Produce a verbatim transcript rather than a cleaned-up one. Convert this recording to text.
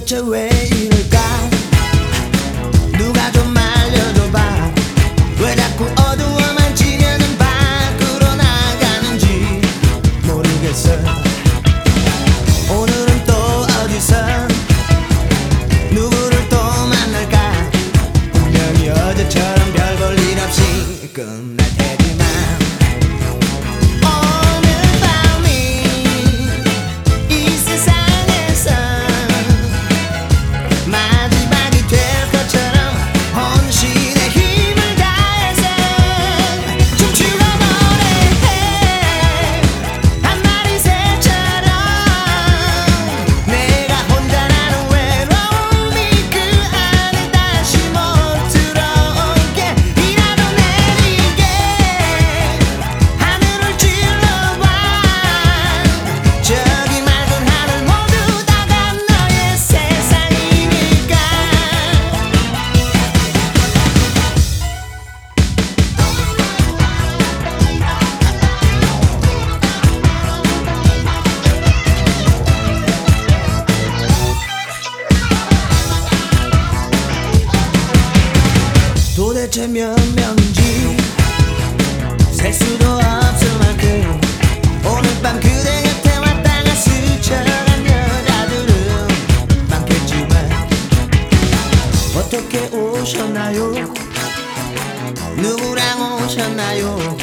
도대체 왜 이럴까? 누가 좀 알려줘봐. 왜 자꾸 어두워만 지면은 밖으로 나가는지 모르겠어. 오늘은 또 어디서 누구를 또 만날까? 분명히 어제처럼 별 볼 일 없이 끝날 테지만 도대체 몇 명인지 셀 수도 없을 만큼 오늘 밤 그대 곁에 왔다가 스쳐간 여자들은 많겠지만 어떻게 오셨나요? 누구랑 오셨나요?